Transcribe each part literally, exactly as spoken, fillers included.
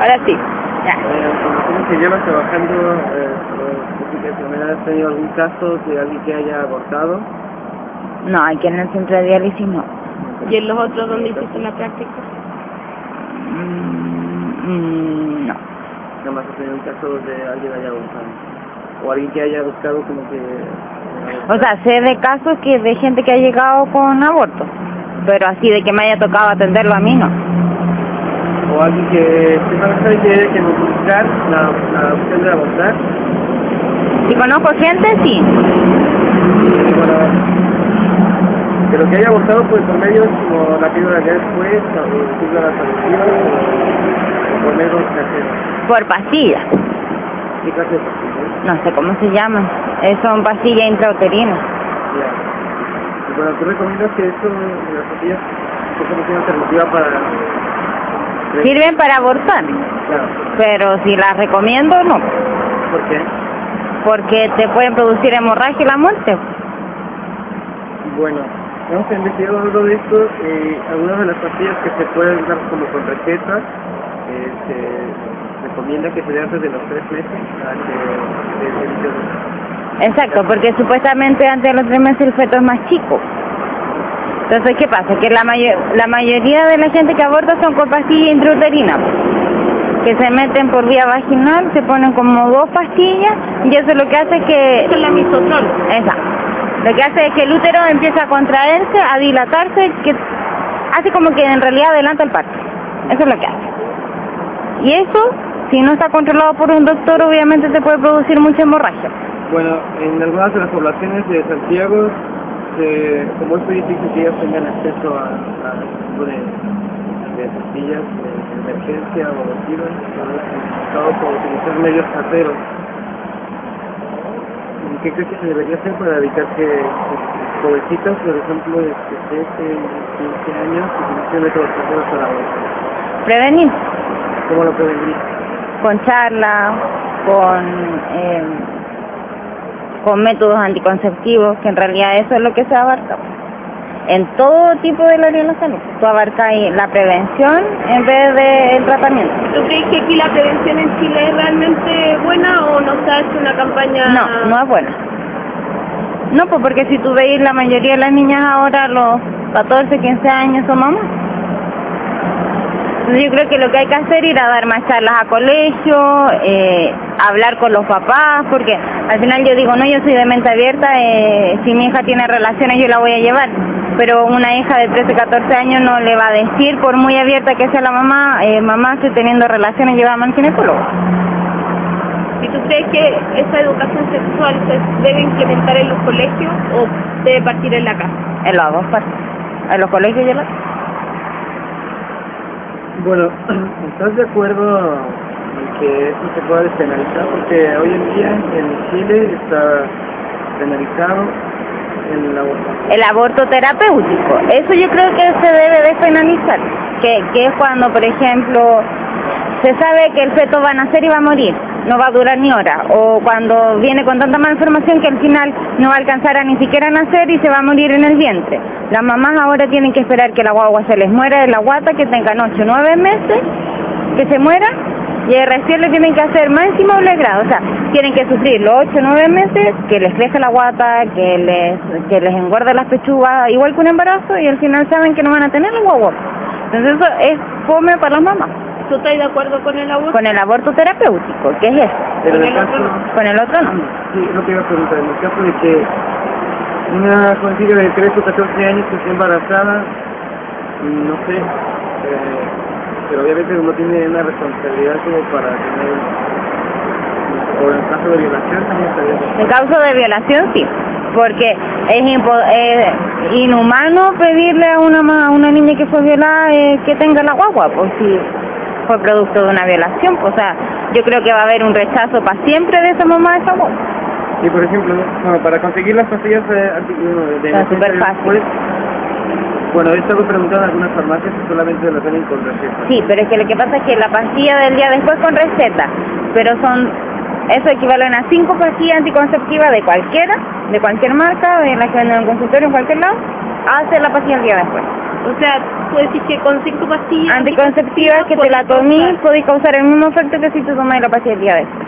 ahora sí. Ya. Eh, ¿Cómo se lleva trabajando eh, con enfermedades? ¿Has tenido algún caso de alguien que haya abortado? No, aquí en el centro de diálisis no. ¿Y en los otros donde hiciste la práctica? Mm, mm, no. Nada más has tenido un caso de alguien que haya abortado. O alguien que haya buscado como que... O sea, sé de casos que de gente que ha llegado con aborto, pero así de que me haya tocado atenderlo a mí no. O alguien que sepa que que buscar la, la opción de abortar. Si conozco gente, sí. Y bueno, pero que haya abortado pues por medios como la píldora que después, o píldoras agresivas, o por medios caseros. Por pastillas. ¿Qué clase de pastillas? No sé cómo se llaman. Eh, son pastillas intrauterinas. Ya. Y bueno, ¿tú recomiendas que esto, las pastillas, es como una alternativa para... Sirven para abortar. Claro. Pero si las recomiendo, no. ¿Por qué? Porque te pueden producir hemorragia y la muerte. Bueno, hemos investigado algo de esto. Eh, algunas de las pastillas que se pueden dar como con receta, eh, se recomienda que se dé antes de los tres meses para que se evite. Exacto, porque supuestamente antes de los tres meses el feto es más chico. Entonces, ¿qué pasa? Que la, mayor, la mayoría de la gente que aborta son con pastillas intrauterinas, que se meten por vía vaginal, se ponen como dos pastillas, y eso lo que hace es que... Eso es la misoprol. Exacto. Lo que hace es que el útero empieza a contraerse, a dilatarse, que hace como que en realidad adelanta el parto. Eso es lo que hace. Y eso, si no está controlado por un doctor, obviamente te puede producir mucha hemorragia. Bueno, en algunas de las poblaciones de Santiago, eh, como es muy difícil que ellos tengan acceso a, a este tipo de, de pastillas de emergencia o abortivas, hemos optado por utilizar medios caseros. ¿Qué crees que se debería hacer para evitar que jovencitas, por ejemplo, de trece, quince años, utilicen métodos caseros para abortar? Prevenir. ¿Cómo lo prevenir? Con charla, con... Eh, con métodos anticonceptivos, que en realidad eso es lo que se abarca en todo tipo del área de la salud. Tú abarcas la prevención en vez del tratamiento. ¿Tú crees que aquí la prevención en Chile es realmente buena o no se ha hecho una campaña? No, no es buena. No, pues porque si tú veis la mayoría de las niñas ahora a los catorce, quince años son mamás. Entonces yo creo que lo que hay que hacer es ir a dar más charlas a colegio, eh, hablar con los papás, porque al final yo digo, no, yo soy de mente abierta, eh, si mi hija tiene relaciones yo la voy a llevar, pero una hija de trece, catorce años no le va a decir, por muy abierta que sea la mamá, eh, mamá estoy teniendo relaciones, llévame al ginecólogo. ¿Y tú crees que esa educación sexual se debe implementar en los colegios o debe partir en la casa? En las dos partes, en los colegios y en la casa. Bueno, ¿estás de acuerdo en que esto se pueda despenalizar? Porque hoy en día en Chile está penalizado el aborto. El aborto terapéutico, eso yo creo que se debe despenalizar, que, que es cuando, por ejemplo, se sabe que el feto va a nacer y va a morir, no va a durar ni hora, o cuando viene con tanta malformación que al final no va a alcanzar a ni siquiera nacer y se va a morir en el vientre. Las mamás ahora tienen que esperar que la guagua se les muera de la guata, que tengan ocho o nueve meses, que se muera, y recién le tienen que hacer más encima doble grado, o sea, tienen que sufrir los ocho o nueve meses, que les crezca la guata, que les, que les engorde las pechugas, igual que un embarazo, y al final saben que no van a tener la guagua. Entonces eso es fome para las mamás. ¿Tú estás de acuerdo con el aborto? Con el aborto terapéutico, ¿qué es eso? Pero ¿Con en el el otro caso, no? Con el otro no. sí, lo que iba a preguntar, en el caso de que una jovencita de trece o catorce años que esté embarazada, no sé, eh, pero obviamente uno tiene una responsabilidad como para tener, o en caso de violación también estaría. En caso de violación sí, porque es, impo es inhumano pedirle a una, a una niña que fue violada eh, que tenga la guagua, pues si fue producto de una violación, pues, o sea, yo creo que va a haber un rechazo para siempre de esa mamá de esa guagua. Y por ejemplo, bueno, para conseguir las pastillas eh, de, de Está súper fácil. Pues, bueno, he estado preguntando en algunas farmacias que solamente las venden con receta. Sí, pero es que lo que pasa es que la pastilla del día después con receta, pero son, eso equivalen a cinco pastillas anticonceptivas de cualquiera, de cualquier marca, de la que venden en el consultorio en cualquier lado, hace la pastilla el día después. O sea, tú decís que con cinco pastillas Anticonceptivas que te la tomís podéis causar el mismo efecto que si te tomáis la pastilla el día después.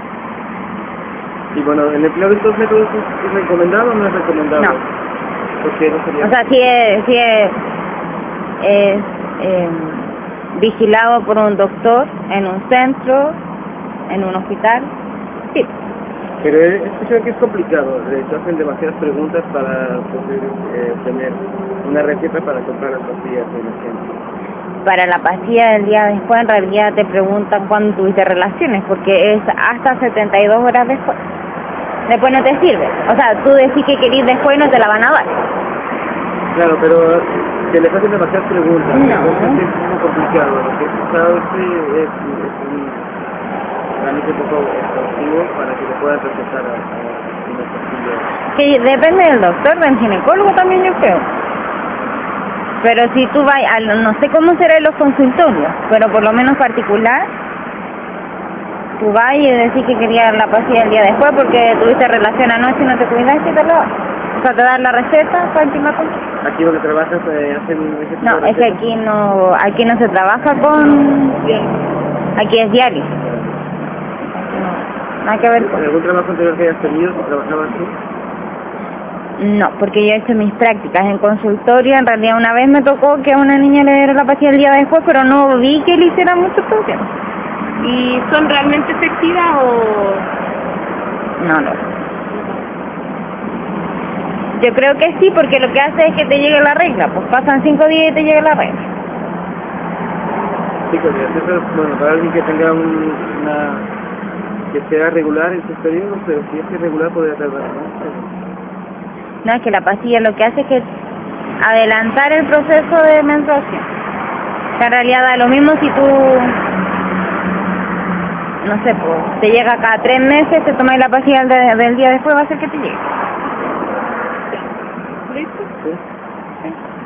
Y bueno, ¿el empleo de estos métodos es recomendado o no es recomendado? No. Porque no sería... O sea, si es, si es, es eh, vigilado por un doctor en un centro, en un hospital, sí. Pero he escuchado que es complicado, eh, te hacen demasiadas preguntas para poder eh, tener una receta para comprar las pastillas de emergencia. Para la pastilla del día después, en realidad te preguntan cuándo tuviste relaciones, porque es hasta setenta y dos horas después. Después no te sirve. O sea, tú decís que querís después y no te la van a dar. Claro, pero que les hacen demasiadas preguntas. No. Entonces es un poco complicado. Lo que he escuchado es que es, es un trámite un poco exhaustivo para que le puedan recetar a, a una pastilla. Sí, depende del doctor, del ginecólogo también yo creo. Pero si tú vas, a, no sé cómo será en los consultorios, pero por lo menos particular, tú vas y decís que querías la pastilla el día después porque tuviste relación anoche y no te cuidaste y te lo das. O sea, te dan la receta para encima con... Aquí donde trabajas eh, hacen ese tipo No, de es que recetas. aquí no, aquí no se trabaja con... Aquí es diario. No, nada que ver ¿En con... algún trabajo anterior que hayas tenido, si trabajabas tú? No, porque yo he hecho mis prácticas en consultorio. En realidad una vez me tocó que a una niña le diera la pastilla el día después, pero no vi que le hiciera mucho problema. ¿Y son realmente efectivas o...? No, no. Yo creo que sí, porque lo que hace es que te llegue la regla. Pues pasan cinco días y te llega la regla. Sí, pues eso es, bueno, para alguien que tenga un, una... que sea regular en sus periodos, pero si es irregular podría tardar más. No, es que la pastilla lo que hace es que adelantar el proceso de menstruación. O sea, en realidad da lo mismo si tú, no sé, pues, te llega cada tres meses, te tomas la pastilla del, del día después, va a ser que te llegue. ¿Listo? Sí. Sí.